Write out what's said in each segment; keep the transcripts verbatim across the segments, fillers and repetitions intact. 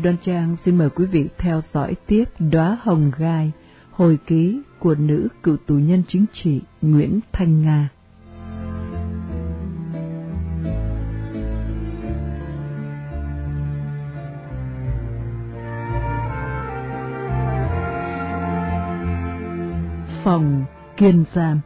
Đoan Trang xin mời quý vị theo dõi tiếp Đóa Hồng Gai, hồi ký của nữ cựu tù nhân chính trị Nguyễn Thanh Nga. Phòng Kiên Giam.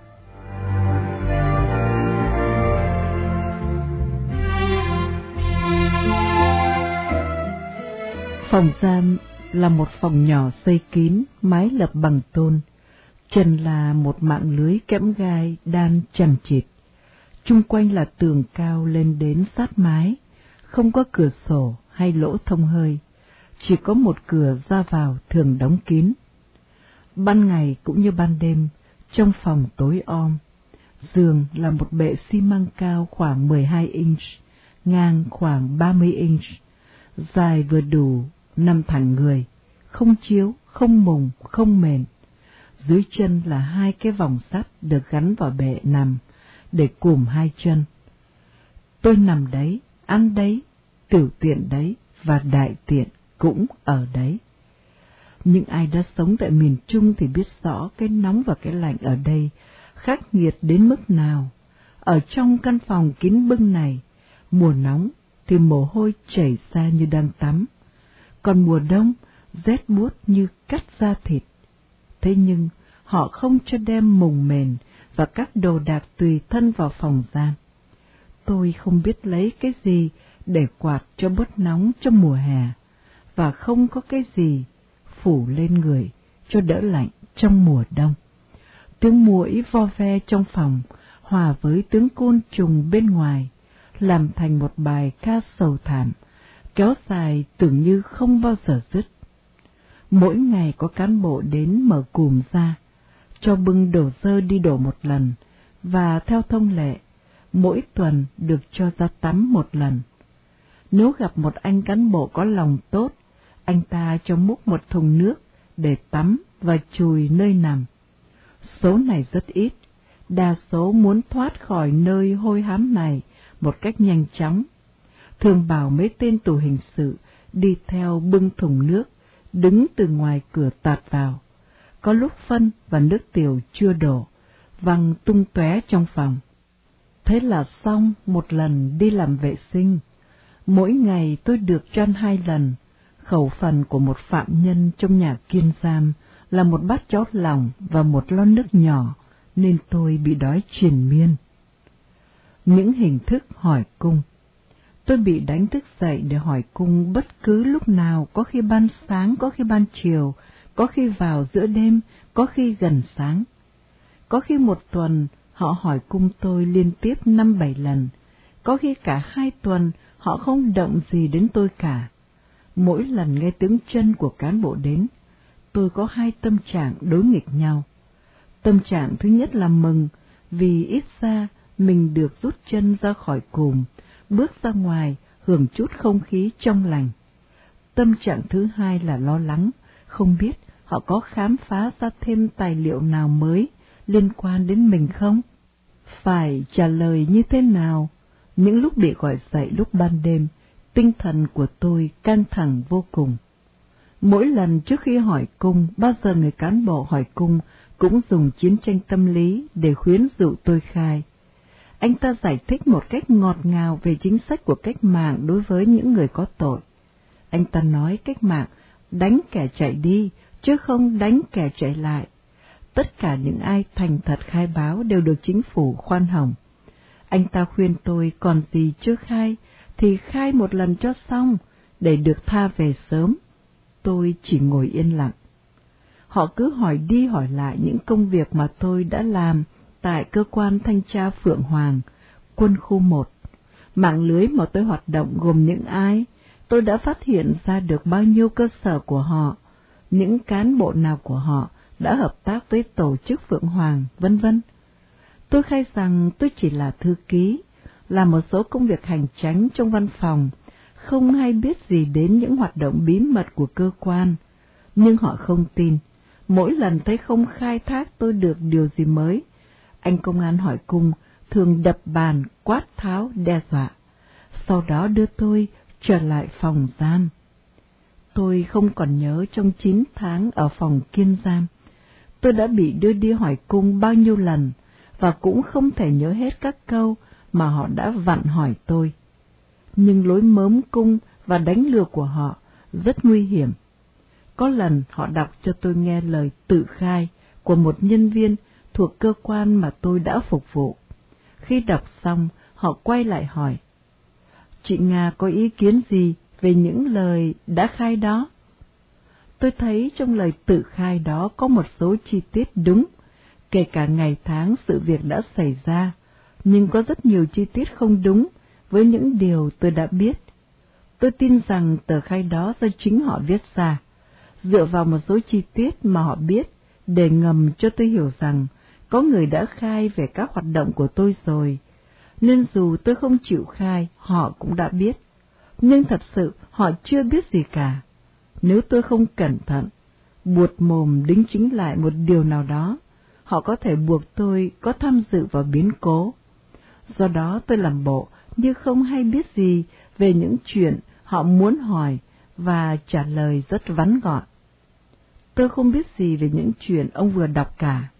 Phòng giam là một phòng nhỏ xây kín, mái lập bằng tôn, trần là một mạng lưới kẽm gai đan chằng chịt, chung quanh là tường cao lên đến sát mái, không có cửa sổ hay lỗ thông hơi, chỉ có một cửa ra vào thường đóng kín. Ban ngày cũng như ban đêm, trong phòng tối om, giường là một bệ xi măng cao khoảng mười hai inch, ngang khoảng ba mươi inch, dài vừa đủ nằm thẳng người, không chiếu, không mùng, không mền. Dưới chân là hai cái vòng sắt được gắn vào bệ nằm, để cùm hai chân. Tôi nằm đấy, ăn đấy, tiểu tiện đấy, và đại tiện cũng ở đấy. Nhưng ai đã sống tại miền Trung thì biết rõ cái nóng và cái lạnh ở đây khắc nghiệt đến mức nào. Ở trong căn phòng kín bưng này, mùa nóng thì mồ hôi chảy ra như đang tắm, còn mùa đông rét buốt như cắt da thịt. Thế nhưng họ không cho đem mùng mền và các đồ đạc tùy thân vào phòng giam. Tôi không biết lấy cái gì để quạt cho bớt nóng trong mùa hè, và không có cái gì phủ lên người cho đỡ lạnh trong mùa đông. Tiếng muỗi vo ve trong phòng hòa với tiếng côn trùng bên ngoài, làm thành một bài ca sầu thảm, kéo dài tưởng như không bao giờ dứt. Mỗi ngày có cán bộ đến mở cùm ra, cho bưng đồ dơ đi đổ một lần, và theo thông lệ, mỗi tuần được cho ra tắm một lần. Nếu gặp một anh cán bộ có lòng tốt, anh ta cho múc một thùng nước để tắm và chùi nơi nằm. Số này rất ít, đa số muốn thoát khỏi nơi hôi hám này một cách nhanh chóng. Thường bảo mấy tên tù hình sự đi theo bưng thùng nước, đứng từ ngoài cửa tạt vào. Có lúc phân và nước tiểu chưa đổ, văng tung tóe trong phòng. Thế là xong một lần đi làm vệ sinh. Mỗi ngày tôi được cho ăn hai lần. Khẩu phần của một phạm nhân trong nhà kiên giam là một bát cháo lòng và một lon nước nhỏ, nên tôi bị đói triền miên. Những hình thức hỏi cung. Tôi bị đánh thức dậy để hỏi cung bất cứ lúc nào, có khi ban sáng, có khi ban chiều, có khi vào giữa đêm, có khi gần sáng. Có khi một tuần họ hỏi cung tôi liên tiếp năm bảy lần, có khi cả hai tuần họ không động gì đến tôi cả. Mỗi lần nghe tiếng chân của cán bộ đến, tôi có hai tâm trạng đối nghịch nhau. Tâm trạng thứ nhất là mừng, vì ít ra mình được rút chân ra khỏi cùm, bước ra ngoài hưởng chút không khí trong lành. Tâm trạng thứ hai là lo lắng, không biết họ có khám phá ra thêm tài liệu nào mới liên quan đến mình không? Phải trả lời như thế nào? Những lúc bị gọi dậy lúc ban đêm, tinh thần của tôi căng thẳng vô cùng. Mỗi lần trước khi hỏi cung, bao giờ người cán bộ hỏi cung cũng dùng chiến tranh tâm lý để khuyến dụ tôi khai. Anh ta giải thích một cách ngọt ngào về chính sách của cách mạng đối với những người có tội. Anh ta nói cách mạng đánh kẻ chạy đi, chứ không đánh kẻ chạy lại. Tất cả những ai thành thật khai báo đều được chính phủ khoan hồng. Anh ta khuyên tôi còn gì chưa khai, thì khai một lần cho xong, để được tha về sớm. Tôi chỉ ngồi yên lặng. Họ cứ hỏi đi hỏi lại những công việc mà tôi đã làm tại cơ quan thanh tra Phượng Hoàng, quân khu một. Mạng lưới mà tôi hoạt động gồm những ai, tôi đã phát hiện ra được bao nhiêu cơ sở của họ, những cán bộ nào của họ đã hợp tác với tổ chức Phượng Hoàng, vân vân. Tôi khai rằng tôi chỉ là thư ký, làm một số công việc hành chánh trong văn phòng, không hay biết gì đến những hoạt động bí mật của cơ quan. Nhưng họ không tin. Mỗi lần thấy không khai thác tôi được điều gì mới, anh công an hỏi cung thường đập bàn, quát tháo, đe dọa. Sau đó đưa tôi trở lại phòng giam. Tôi không còn nhớ trong chín tháng ở phòng kiên giam, tôi đã bị đưa đi hỏi cung bao nhiêu lần, và cũng không thể nhớ hết các câu mà họ đã vặn hỏi tôi. Nhưng lối mớm cung và đánh lừa của họ rất nguy hiểm. Có lần họ đọc cho tôi nghe lời tự khai của một nhân viên thuộc cơ quan mà tôi đã phục vụ. Khi đọc xong, họ quay lại hỏi, chị Nga có ý kiến gì về những lời đã khai đó? Tôi thấy trong lời tự khai đó có một số chi tiết đúng, kể cả ngày tháng sự việc đã xảy ra, nhưng có rất nhiều chi tiết không đúng với những điều tôi đã biết. Tôi tin rằng tờ khai đó do chính họ viết ra, dựa vào một số chi tiết mà họ biết, để ngầm cho tôi hiểu rằng có người đã khai về các hoạt động của tôi rồi, nên dù tôi không chịu khai, họ cũng đã biết. Nhưng thật sự họ chưa biết gì cả. Nếu tôi không cẩn thận, buột mồm đính chính lại một điều nào đó, họ có thể buộc tôi có tham dự vào biến cố. Do đó tôi làm bộ như không hay biết gì về những chuyện họ muốn hỏi và trả lời rất vắn gọn. Tôi không biết gì về những chuyện ông vừa đọc cả.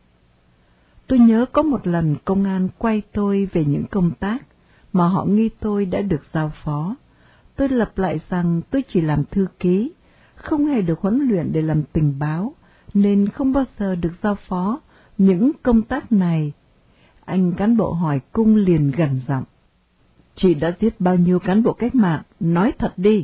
Tôi nhớ có một lần công an quay tôi về những công tác mà họ nghi tôi đã được giao phó. Tôi lặp lại rằng tôi chỉ làm thư ký, không hề được huấn luyện để làm tình báo, nên không bao giờ được giao phó những công tác này. Anh cán bộ hỏi cung liền gằn giọng, chị đã giết bao nhiêu cán bộ cách mạng, nói thật đi.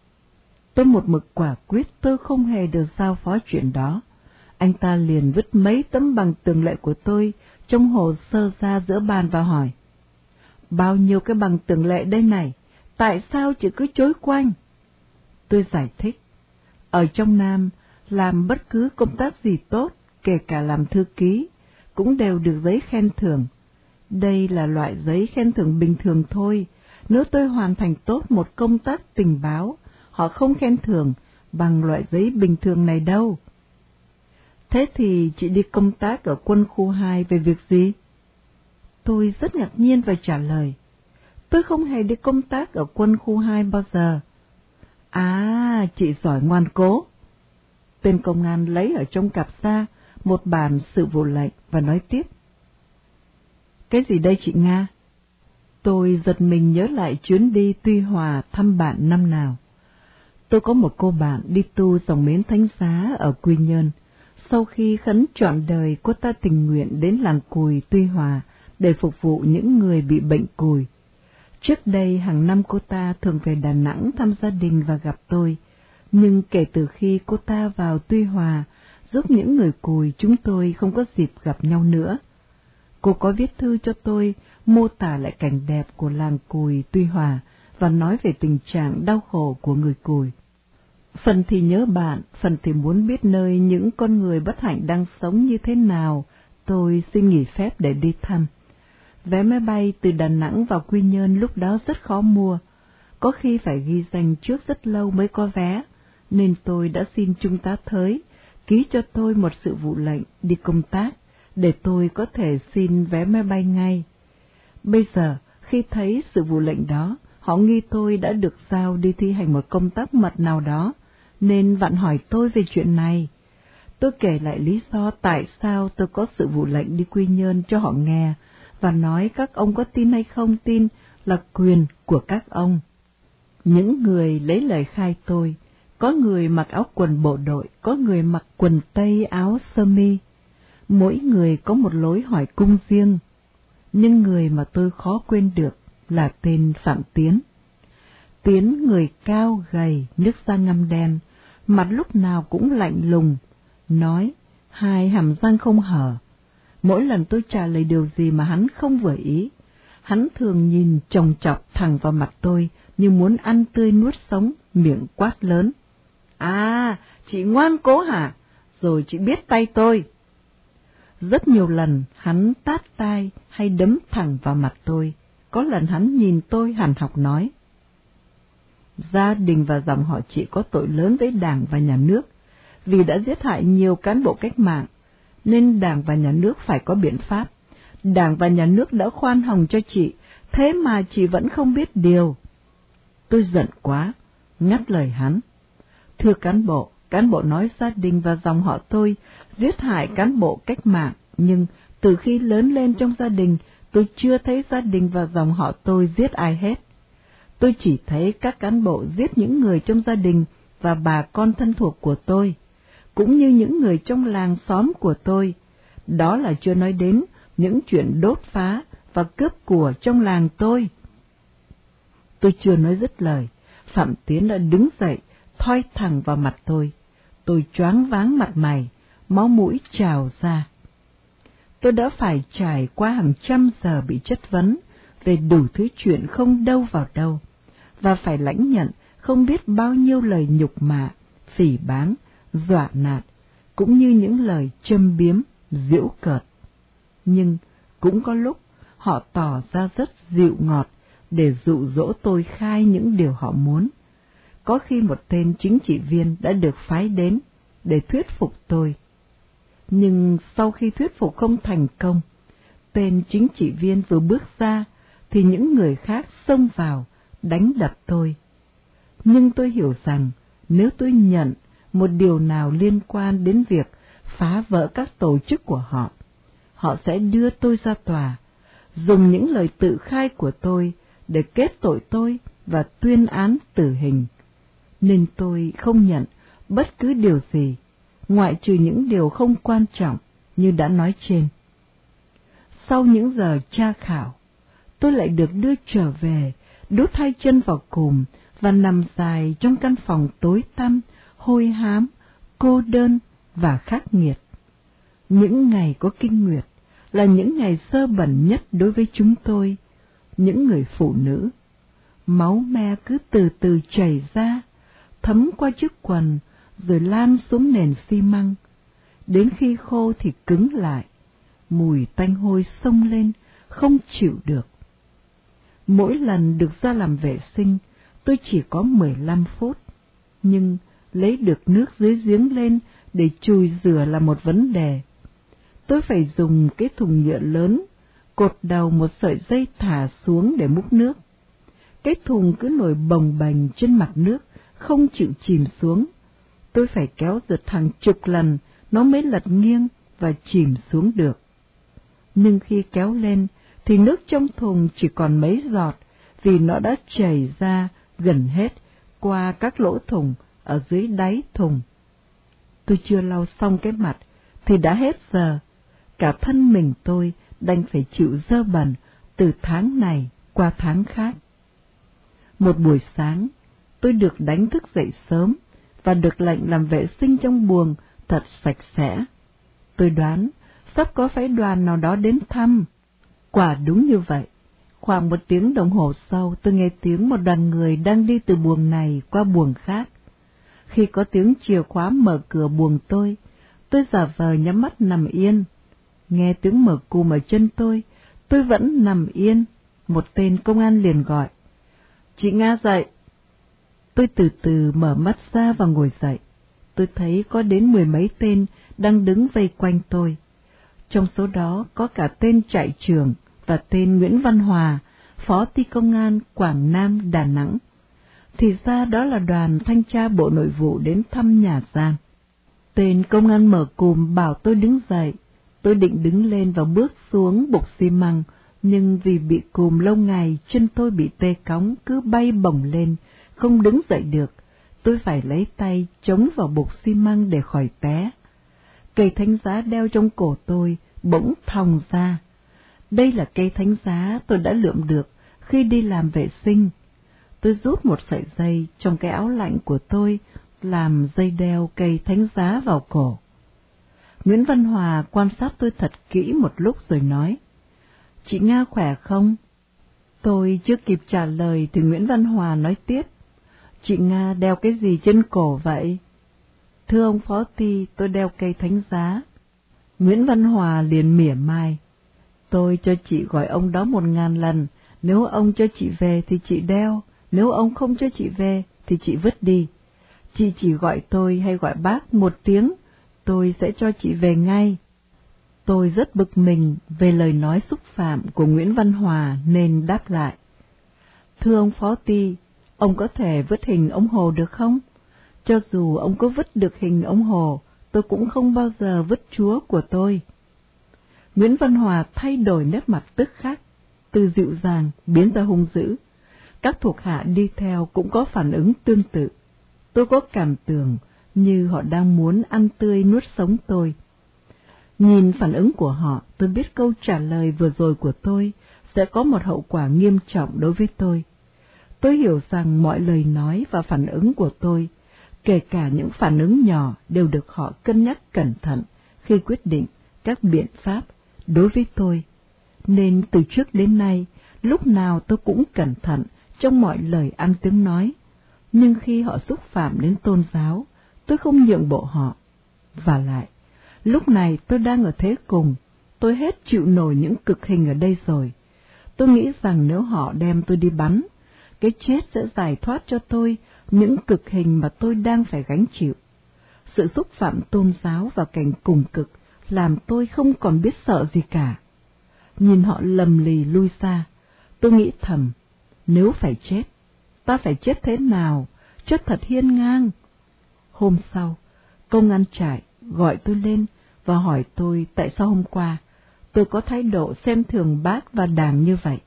Tôi một mực quả quyết tôi không hề được giao phó chuyện đó. Anh ta liền vứt mấy tấm bằng tường lệ của tôi trong hồ sơ ra giữa bàn và hỏi, bao nhiêu cái bằng tường lệ đây này, tại sao chị cứ chối quanh? Tôi giải thích, ở trong Nam, làm bất cứ công tác gì tốt, kể cả làm thư ký, cũng đều được giấy khen thưởng. Đây là loại giấy khen thưởng bình thường thôi, nếu tôi hoàn thành tốt một công tác tình báo, họ không khen thưởng bằng loại giấy bình thường này đâu. Thế thì chị đi công tác ở quân khu hai về việc gì? Tôi rất ngạc nhiên và trả lời, tôi không hề đi công tác ở quân khu hai bao giờ. À, chị giỏi ngoan cố. Tên công an lấy ở trong cặp ra một bản sự vụ lệnh và nói tiếp. Cái gì đây chị Nga? Tôi giật mình nhớ lại chuyến đi Tuy Hòa thăm bạn năm nào. Tôi có một cô bạn đi tu dòng Mến Thánh Giá ở Quy Nhơn. Sau khi khấn trọn đời, cô ta tình nguyện đến làng Cùi Tuy Hòa để phục vụ những người bị bệnh cùi. Trước đây hàng năm cô ta thường về Đà Nẵng thăm gia đình và gặp tôi, nhưng kể từ khi cô ta vào Tuy Hòa giúp những người cùi, chúng tôi không có dịp gặp nhau nữa. Cô có viết thư cho tôi, mô tả lại cảnh đẹp của làng Cùi Tuy Hòa và nói về tình trạng đau khổ của người cùi. Phần thì nhớ bạn, phần thì muốn biết nơi những con người bất hạnh đang sống như thế nào, tôi xin nghỉ phép để đi thăm. Vé máy bay từ Đà Nẵng vào Quy Nhơn lúc đó rất khó mua, có khi phải ghi danh trước rất lâu mới có vé, nên tôi đã xin Trung tá Thới ký cho tôi một sự vụ lệnh đi công tác, để tôi có thể xin vé máy bay ngay. Bây giờ, khi thấy sự vụ lệnh đó, họ nghi tôi đã được giao đi thi hành một công tác mật nào đó, nên vặn hỏi tôi về chuyện này. Tôi kể lại lý do tại sao tôi có sự vụ lệnh đi Quy Nhơn cho họ nghe, và nói các ông có tin hay không tin là quyền của các ông. Những người lấy lời khai tôi, có người mặc áo quần bộ đội, có người mặc quần tây áo sơ mi. Mỗi người có một lối hỏi cung riêng, nhưng người mà tôi khó quên được là tên Phạm Tiến. Tiến người cao gầy, nước da ngăm đen, mặt lúc nào cũng lạnh lùng, nói, hai hàm răng không hở. Mỗi lần tôi trả lời điều gì mà hắn không vừa ý, hắn thường nhìn chòng chọc thẳng vào mặt tôi như muốn ăn tươi nuốt sống, miệng quát lớn. À, chị ngoan cố hả? Rồi chị biết tay tôi. Rất nhiều lần hắn tát tai hay đấm thẳng vào mặt tôi, có lần hắn nhìn tôi hằn học nói. Gia đình và dòng họ chị có tội lớn với Đảng và Nhà nước, vì đã giết hại nhiều cán bộ cách mạng, nên Đảng và Nhà nước phải có biện pháp. Đảng và Nhà nước đã khoan hồng cho chị, thế mà chị vẫn không biết điều. Tôi giận quá, ngắt lời hắn. Thưa cán bộ, cán bộ nói gia đình và dòng họ tôi giết hại cán bộ cách mạng, nhưng từ khi lớn lên trong gia đình, tôi chưa thấy gia đình và dòng họ tôi giết ai hết. Tôi chỉ thấy các cán bộ giết những người trong gia đình và bà con thân thuộc của tôi, cũng như những người trong làng xóm của tôi. Đó là chưa nói đến những chuyện đốt phá và cướp của trong làng tôi. Tôi chưa nói dứt lời, Phạm Tiến đã đứng dậy, thoi thẳng vào mặt tôi. Tôi choáng váng mặt mày, máu mũi trào ra. Tôi đã phải trải qua hàng trăm giờ bị chất vấn về đủ thứ chuyện không đâu vào đâu, và phải lãnh nhận không biết bao nhiêu lời nhục mạ, phỉ báng, dọa nạt, cũng như những lời châm biếm, giễu cợt. Nhưng cũng có lúc họ tỏ ra rất dịu ngọt để dụ dỗ tôi khai những điều họ muốn. Có khi một tên chính trị viên đã được phái đến để thuyết phục tôi. Nhưng sau khi thuyết phục không thành công, tên chính trị viên vừa bước ra thì những người khác xông vào đánh đập tôi. Nhưng tôi hiểu rằng nếu tôi nhận một điều nào liên quan đến việc phá vỡ các tổ chức của họ, họ sẽ đưa tôi ra tòa, dùng những lời tự khai của tôi để kết tội tôi và tuyên án tử hình. Nên tôi không nhận bất cứ điều gì, ngoại trừ những điều không quan trọng như đã nói trên. Sau những giờ tra khảo, tôi lại được đưa trở về, đút hai chân vào cùm và nằm dài trong căn phòng tối tăm, hôi hám, cô đơn và khắc nghiệt. Những ngày có kinh nguyệt là những ngày sơ bẩn nhất đối với chúng tôi, những người phụ nữ. Máu me cứ từ từ chảy ra, thấm qua chiếc quần, rồi lan xuống nền xi măng. Đến khi khô thì cứng lại, mùi tanh hôi xông lên, không chịu được. Mỗi lần được ra làm vệ sinh, tôi chỉ có mười lăm phút, nhưng lấy được nước dưới giếng lên để chùi rửa là một vấn đề. Tôi phải dùng cái thùng nhựa lớn, cột đầu một sợi dây thả xuống để múc nước. Cái thùng cứ nổi bồng bềnh trên mặt nước, không chịu chìm xuống. Tôi phải kéo giật hàng chục lần, nó mới lật nghiêng và chìm xuống được. Nhưng khi kéo lên, thì nước trong thùng chỉ còn mấy giọt, vì nó đã chảy ra gần hết qua các lỗ thùng ở dưới đáy thùng. Tôi chưa lau xong cái mặt, thì đã hết giờ. Cả thân mình tôi đành phải chịu dơ bẩn từ tháng này qua tháng khác. Một buổi sáng, tôi được đánh thức dậy sớm và được lệnh làm vệ sinh trong buồng thật sạch sẽ. Tôi đoán sắp có phái đoàn nào đó đến thăm. Quả đúng như vậy. Khoảng một tiếng đồng hồ sau, tôi nghe tiếng một đoàn người đang đi từ buồng này qua buồng khác. Khi có tiếng chìa khóa mở cửa buồng tôi, tôi giả vờ nhắm mắt nằm yên. Nghe tiếng mở cùm ở chân tôi, tôi vẫn nằm yên. Một tên công an liền gọi: "Chị Nga dậy." Tôi từ từ mở mắt ra và ngồi dậy. Tôi thấy có đến mười mấy tên đang đứng vây quanh tôi. Trong số đó có cả tên trại trưởng và tên Nguyễn Văn Hòa, phó ty công an Quảng Nam, Đà Nẵng. Thì ra đó là đoàn thanh tra Bộ Nội vụ đến thăm nhà giam. Tên công an mở cùm bảo tôi đứng dậy. Tôi định đứng lên và bước xuống bục xi măng, nhưng vì bị cùm lâu ngày, chân tôi bị tê cóng, cứ bay bổng lên, không đứng dậy được. Tôi phải lấy tay chống vào bục xi măng để khỏi té. Cây thánh giá đeo trong cổ tôi bỗng thòng ra. Đây là cây thánh giá tôi đã lượm được khi đi làm vệ sinh. Tôi rút một sợi dây trong cái áo lạnh của tôi, làm dây đeo cây thánh giá vào cổ. Nguyễn Văn Hòa quan sát tôi thật kỹ một lúc rồi nói: "Chị Nga khỏe không?" Tôi chưa kịp trả lời thì Nguyễn Văn Hòa nói tiếp: "Chị Nga đeo cái gì trên cổ vậy?" "Thưa ông phó ty, tôi đeo cây thánh giá." Nguyễn Văn Hòa liền mỉa mai: "Tôi cho chị gọi ông đó một ngàn lần, nếu ông cho chị về thì chị đeo, nếu ông không cho chị về thì chị vứt đi. Chị chỉ gọi tôi hay gọi bác một tiếng, tôi sẽ cho chị về ngay." Tôi rất bực mình về lời nói xúc phạm của Nguyễn Văn Hòa nên đáp lại: "Thưa ông phó ty, ông có thể vứt hình ông Hồ được không? Cho dù ông có vứt được hình ông Hồ, tôi cũng không bao giờ vứt Chúa của tôi. Nguyễn Văn Hòa thay đổi nét mặt tức khắc, từ dịu dàng biến ra hung dữ. Các thuộc hạ đi theo cũng có phản ứng tương tự. Tôi có cảm tưởng như họ đang muốn ăn tươi nuốt sống tôi. Nhìn phản ứng của họ, tôi biết câu trả lời vừa rồi của tôi sẽ có một hậu quả nghiêm trọng đối với tôi. Tôi hiểu rằng mọi lời nói và phản ứng của tôi, kể cả những phản ứng nhỏ, đều được họ cân nhắc cẩn thận khi quyết định các biện pháp đối với tôi. Nên từ trước đến nay, lúc nào tôi cũng cẩn thận trong mọi lời ăn tiếng nói. Nhưng khi họ xúc phạm đến tôn giáo, tôi không nhượng bộ họ. Và lại, lúc này tôi đang ở thế cùng, tôi hết chịu nổi những cực hình ở đây rồi. Tôi nghĩ rằng nếu họ đem tôi đi bắn, cái chết sẽ giải thoát cho tôi những cực hình mà tôi đang phải gánh chịu. Sự xúc phạm tôn giáo và cảnh cùng cực làm tôi không còn biết sợ gì cả. Nhìn họ lầm lì lui xa, tôi nghĩ thầm, nếu phải chết, ta phải chết thế nào, chết thật hiên ngang. Hôm sau, công an trại gọi tôi lên và hỏi tôi tại sao hôm qua tôi có thái độ xem thường Bác và Đảng như vậy.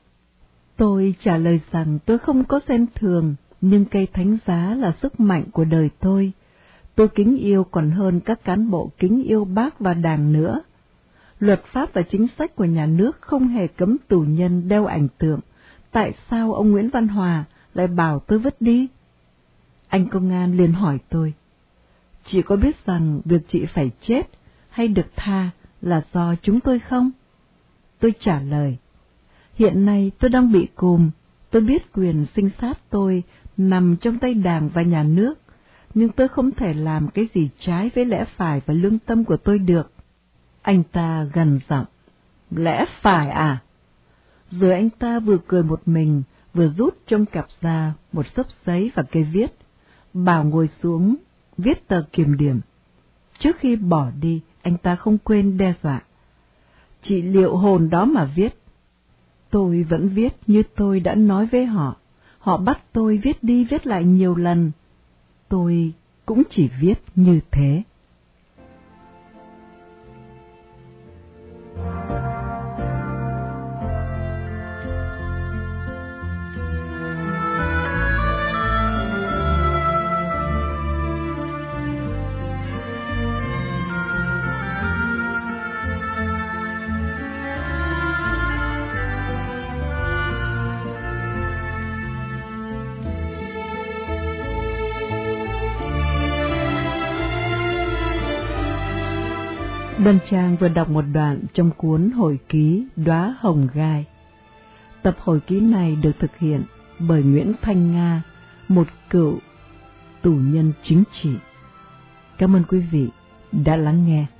Tôi trả lời rằng tôi không có xem thường, nhưng cây thánh giá là sức mạnh của đời tôi. Tôi kính yêu còn hơn các cán bộ kính yêu Bác và Đảng nữa. Luật pháp và chính sách của nhà nước không hề cấm tù nhân đeo ảnh tượng. Tại sao ông Nguyễn Văn Hòa lại bảo tôi vứt đi? Anh công an liền hỏi tôi, chị có biết rằng việc chị phải chết hay được tha là do chúng tôi không? Tôi trả lời, hiện nay tôi đang bị cùm, tôi biết quyền sinh sát tôi nằm trong tay Đảng và nhà nước, nhưng tôi không thể làm cái gì trái với lẽ phải và lương tâm của tôi được. Anh ta gằn giọng, lẽ phải à? Rồi anh ta vừa cười một mình, vừa rút trong cặp ra một xấp giấy và cây viết, bảo ngồi xuống, viết tờ kiểm điểm. Trước khi bỏ đi, anh ta không quên đe dọa, chị liệu hồn đó mà viết. Tôi vẫn viết như tôi đã nói với họ, họ bắt tôi viết đi viết lại nhiều lần. Tôi cũng chỉ viết như thế. Đoan Trang vừa đọc một đoạn trong cuốn hồi ký Đóa Hồng Gai. Tập hồi ký này được thực hiện bởi Nguyễn Thanh Nga, một cựu tù nhân chính trị. Cảm ơn quý vị đã lắng nghe.